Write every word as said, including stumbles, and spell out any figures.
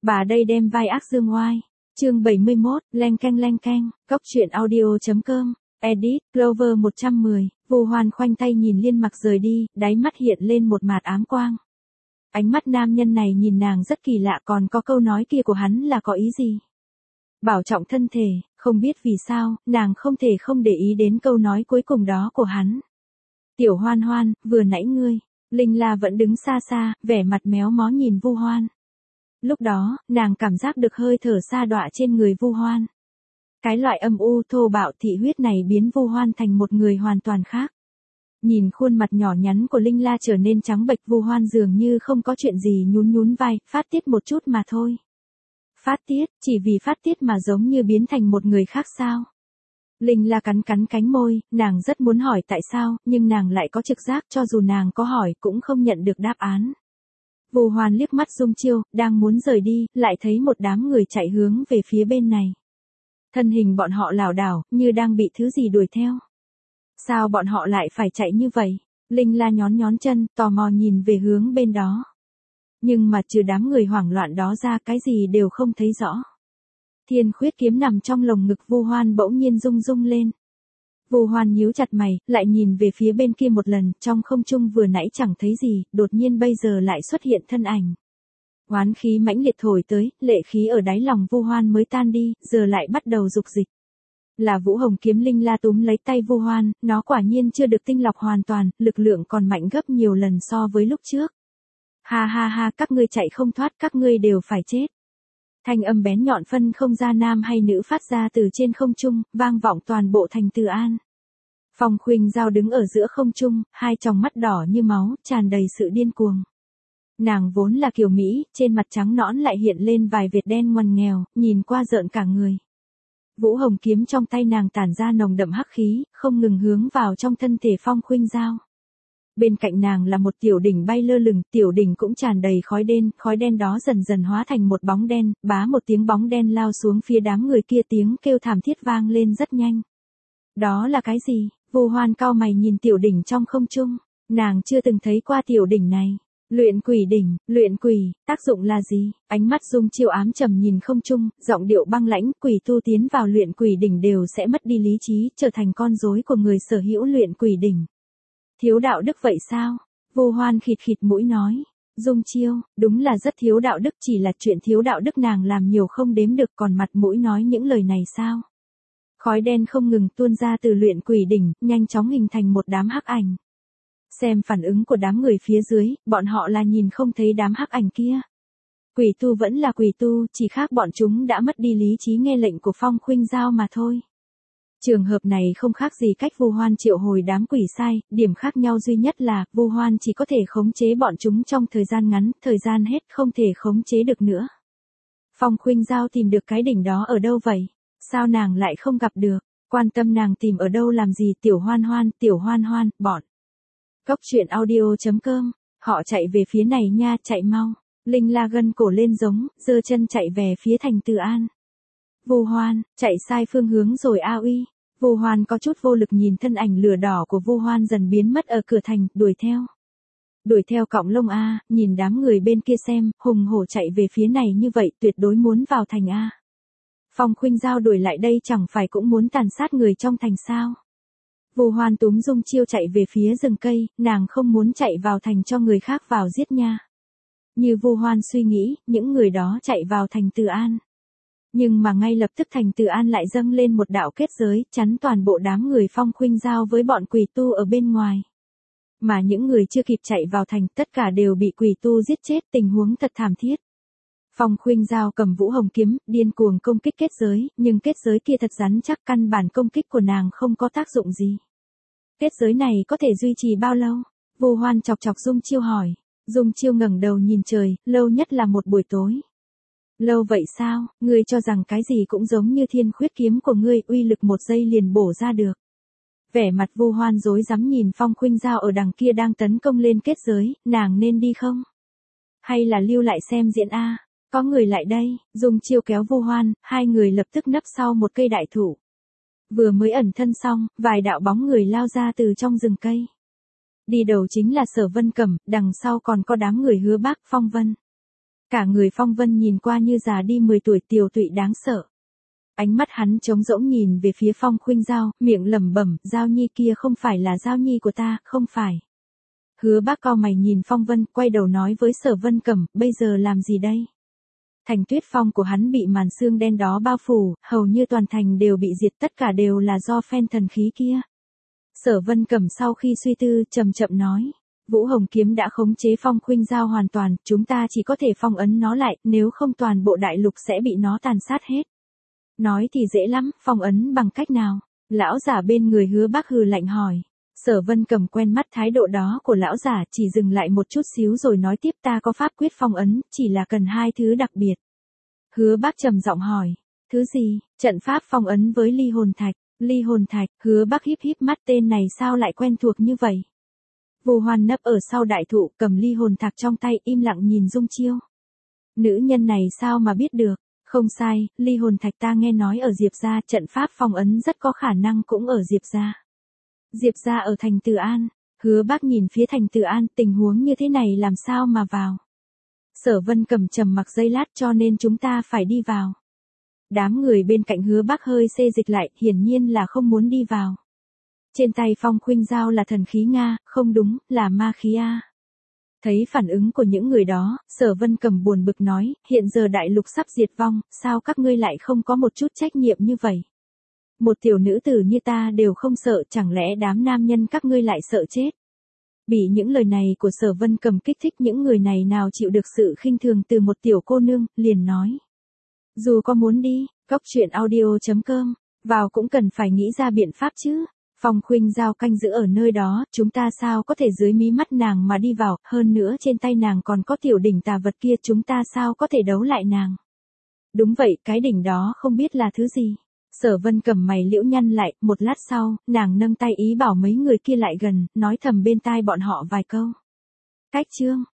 Bà đây đem vai ác dương oai. Chương bảy mươi mốt, leng keng leng keng, cốc truyện audio.com, edit, Clover một trăm mười, Vu Hoan khoanh tay nhìn Liên Mặc rời đi, đáy mắt hiện lên một mạt ám quang. Ánh mắt nam nhân này nhìn nàng rất kỳ lạ, còn có câu nói kia của hắn là có ý gì? Bảo trọng thân thể, không biết vì sao, nàng không thể không để ý đến câu nói cuối cùng đó của hắn. Tiểu Hoan Hoan, vừa nãy ngươi, Linh La vẫn đứng xa xa, vẻ mặt méo mó nhìn Vu Hoan. Lúc đó, nàng cảm giác được hơi thở sa đọa trên người Vu Hoan. Cái loại âm u thô bạo thị huyết này biến Vu Hoan thành một người hoàn toàn khác. Nhìn khuôn mặt nhỏ nhắn của Linh La trở nên trắng bệch, Vu Hoan dường như không có chuyện gì nhún nhún vai, phát tiết một chút mà thôi. Phát tiết, chỉ vì phát tiết mà giống như biến thành một người khác sao? Linh La cắn cắn cánh môi, nàng rất muốn hỏi tại sao, nhưng nàng lại có trực giác cho dù nàng có hỏi cũng không nhận được đáp án. Vu Hoan liếc mắt Dung Chiêu, đang muốn rời đi, lại thấy một đám người chạy hướng về phía bên này. Thân hình bọn họ lảo đảo, như đang bị thứ gì đuổi theo. Sao bọn họ lại phải chạy như vậy? Linh La nhón nhón chân, tò mò nhìn về hướng bên đó. Nhưng mà trừ đám người hoảng loạn đó ra, cái gì đều không thấy rõ. Thiên khuyết kiếm nằm trong lồng ngực Vu Hoan bỗng nhiên rung rung lên. Vu Hoan nhíu chặt mày, lại nhìn về phía bên kia một lần, trong không trung vừa nãy chẳng thấy gì, đột nhiên bây giờ lại xuất hiện thân ảnh. Oán khí mãnh liệt thổi tới, lệ khí ở đáy lòng Vu Hoan mới tan đi, giờ lại bắt đầu dục dịch. Là Vũ Hồng kiếm. Linh La túm lấy tay Vu Hoan, nó quả nhiên chưa được tinh lọc hoàn toàn, lực lượng còn mạnh gấp nhiều lần so với lúc trước. Ha ha ha, các ngươi chạy không thoát, các ngươi đều phải chết. Thanh âm bén nhọn phân không ra nam hay nữ phát ra từ trên không trung, vang vọng toàn bộ thành Từ An. Phong Khuynh Giao đứng ở giữa không trung, hai tròng mắt đỏ như máu, tràn đầy sự điên cuồng. Nàng vốn là kiều Mỹ, trên mặt trắng nõn lại hiện lên vài vệt đen ngoằn nghèo, nhìn qua rợn cả người. Vũ Hồng kiếm trong tay nàng tản ra nồng đậm hắc khí, không ngừng hướng vào trong thân thể Phong Khuynh Giao. Bên cạnh nàng là một tiểu đỉnh bay lơ lửng, tiểu đỉnh cũng tràn đầy khói đen, khói đen đó dần dần hóa thành một bóng đen, bá một tiếng bóng đen lao xuống phía đám người kia, tiếng kêu thảm thiết vang lên rất nhanh. Đó là cái gì? Vu Hoan cau mày nhìn tiểu đỉnh trong không trung, nàng chưa từng thấy qua tiểu đỉnh này. Luyện quỷ đỉnh, luyện quỷ, tác dụng là gì? Ánh mắt Dung Chiêu ám trầm nhìn không trung, giọng điệu băng lãnh, quỷ tu tiến vào luyện quỷ đỉnh đều sẽ mất đi lý trí, trở thành con rối của người sở hữu luyện quỷ đỉnh. Thiếu đạo đức vậy sao? Vu Hoan khịt khịt mũi nói. Dung Chiêu, đúng là rất thiếu đạo đức, chỉ là chuyện thiếu đạo đức nàng làm nhiều không đếm được, còn mặt mũi nói những lời này sao? Khói đen không ngừng tuôn ra từ luyện quỷ đỉnh, nhanh chóng hình thành một đám hắc ảnh. Xem phản ứng của đám người phía dưới, bọn họ là nhìn không thấy đám hắc ảnh kia. Quỷ tu vẫn là quỷ tu, chỉ khác bọn chúng đã mất đi lý trí nghe lệnh của Phong Khuynh Giao mà thôi. Trường hợp này không khác gì cách Vu Hoan triệu hồi đám quỷ sai, điểm khác nhau duy nhất là Vu Hoan chỉ có thể khống chế bọn chúng trong thời gian ngắn, thời gian hết không thể khống chế được nữa. Phong Khuynh Giao tìm được cái đỉnh đó ở đâu vậy? Sao nàng lại không gặp được? Quan tâm nàng tìm ở đâu làm gì? Tiểu Hoan Hoan, Tiểu Hoan Hoan, bọn. Cốc truyện audio.com, họ chạy về phía này nha, chạy mau. Linh La gân cổ lên giống, giơ chân chạy về phía thành Từ An. Vu Hoan, chạy sai phương hướng rồi a uy. Vu Hoan có chút vô lực nhìn thân ảnh lửa đỏ của Vu Hoan dần biến mất ở cửa thành, đuổi theo. Đuổi theo cọng lông a, nhìn đám người bên kia xem, hùng hổ chạy về phía này như vậy tuyệt đối muốn vào thành a. Phong Khuynh Giao đuổi lại đây chẳng phải cũng muốn tàn sát người trong thành sao? Vu Hoan túm Dung Chiêu chạy về phía rừng cây, nàng không muốn chạy vào thành cho người khác vào giết nha. Như Vu Hoan suy nghĩ, những người đó chạy vào thành Từ An. Nhưng mà ngay lập tức thành Từ An lại dâng lên một đạo kết giới, chắn toàn bộ đám người Phong Khuynh Giao với bọn quỷ tu ở bên ngoài. Mà những người chưa kịp chạy vào thành, tất cả đều bị quỷ tu giết chết, tình huống thật thảm thiết. Phong Khuynh Giao cầm Vũ Hồng kiếm, điên cuồng công kích kết giới, nhưng kết giới kia thật rắn chắc, căn bản công kích của nàng không có tác dụng gì. Kết giới này có thể duy trì bao lâu? Vu Hoan chọc chọc Dung Chiêu hỏi. Dung Chiêu ngẩng đầu nhìn trời, lâu nhất là một buổi tối. Lâu vậy sao? Ngươi cho rằng cái gì cũng giống như thiên khuyết kiếm của ngươi, uy lực một giây liền bổ ra được. Vẻ mặt Vu Hoan rối rắm nhìn Phong Khuynh Giao ở đằng kia đang tấn công lên kết giới, nàng nên đi không? Hay là lưu lại xem diễn a? Có người lại đây. Dung Chiêu kéo Vu Hoan, hai người lập tức nấp sau một cây đại thụ. Vừa mới ẩn thân xong, vài đạo bóng người lao ra từ trong rừng cây. Đi đầu chính là Sở Vân Cẩm, đằng sau còn có đám người Hứa Bác, Phong Vân. Cả người Phong Vân nhìn qua như già đi mười tuổi, tiều tụy đáng sợ. Ánh mắt hắn trống rỗng nhìn về phía Phong Khuynh Giao, miệng lẩm bẩm, Giao Nhi kia không phải là Giao Nhi của ta, không phải. Hứa Bác cau mày nhìn Phong Vân, quay đầu nói với Sở Vân Cẩm, bây giờ làm gì đây? Thành Tuyết Phong của hắn bị màn sương đen đó bao phủ, hầu như toàn thành đều bị diệt, tất cả đều là do phen thần khí kia. Sở Vân Cẩm sau khi suy tư, chậm chậm nói, Vũ Hồng kiếm đã khống chế Phong Khuynh Giao hoàn toàn, chúng ta chỉ có thể phong ấn nó lại, nếu không toàn bộ đại lục sẽ bị nó tàn sát hết. Nói thì dễ lắm, phong ấn bằng cách nào? Lão giả bên người Hứa Bác hừ lạnh hỏi. Sở Vân Cẩm quen mắt thái độ đó của lão giả, chỉ dừng lại một chút xíu rồi nói tiếp, ta có pháp quyết phong ấn, chỉ là cần hai thứ đặc biệt. Hứa Bác trầm giọng hỏi, thứ gì? Trận pháp phong ấn với ly hồn thạch. Ly hồn thạch, Hứa Bác híp híp mắt, tên này sao lại quen thuộc như vậy? Vu Hoan nấp ở sau đại thụ, cầm ly hồn thạch trong tay, im lặng nhìn Dung Chiêu. Nữ nhân này sao mà biết được? Không sai, ly hồn thạch ta nghe nói ở Diệp gia, trận pháp phong ấn rất có khả năng cũng ở Diệp gia. Diệp gia ở thành Từ An. Hứa Bác nhìn phía thành Từ An, tình huống như thế này làm sao mà vào? Sở Vân Cẩm trầm mặc giây lát, cho nên chúng ta phải đi vào. Đám người bên cạnh Hứa Bác hơi xê dịch lại, hiển nhiên là không muốn đi vào. Trên tay Phong Khuynh Giao là thần khí Nga, không đúng, là ma khí A. Thấy phản ứng của những người đó, Sở Vân Cẩm buồn bực nói, hiện giờ đại lục sắp diệt vong, sao các ngươi lại không có một chút trách nhiệm như vậy? Một tiểu nữ tử như ta đều không sợ, chẳng lẽ đám nam nhân các ngươi lại sợ chết? Bị những lời này của Sở Vân Cẩm kích thích, những người này nào chịu được sự khinh thường từ một tiểu cô nương, liền nói. Dù có muốn đi, cốc truyện audio chấm com, vào cũng cần phải nghĩ ra biện pháp chứ. Phong Khuynh Giao canh giữ ở nơi đó, chúng ta sao có thể dưới mí mắt nàng mà đi vào, hơn nữa trên tay nàng còn có tiểu đỉnh tà vật kia, chúng ta sao có thể đấu lại nàng. Đúng vậy, cái đỉnh đó không biết là thứ gì. Sở Vân Cẩm mày liễu nhăn lại, một lát sau, nàng nâng tay ý bảo mấy người kia lại gần, nói thầm bên tai bọn họ vài câu. Cách chương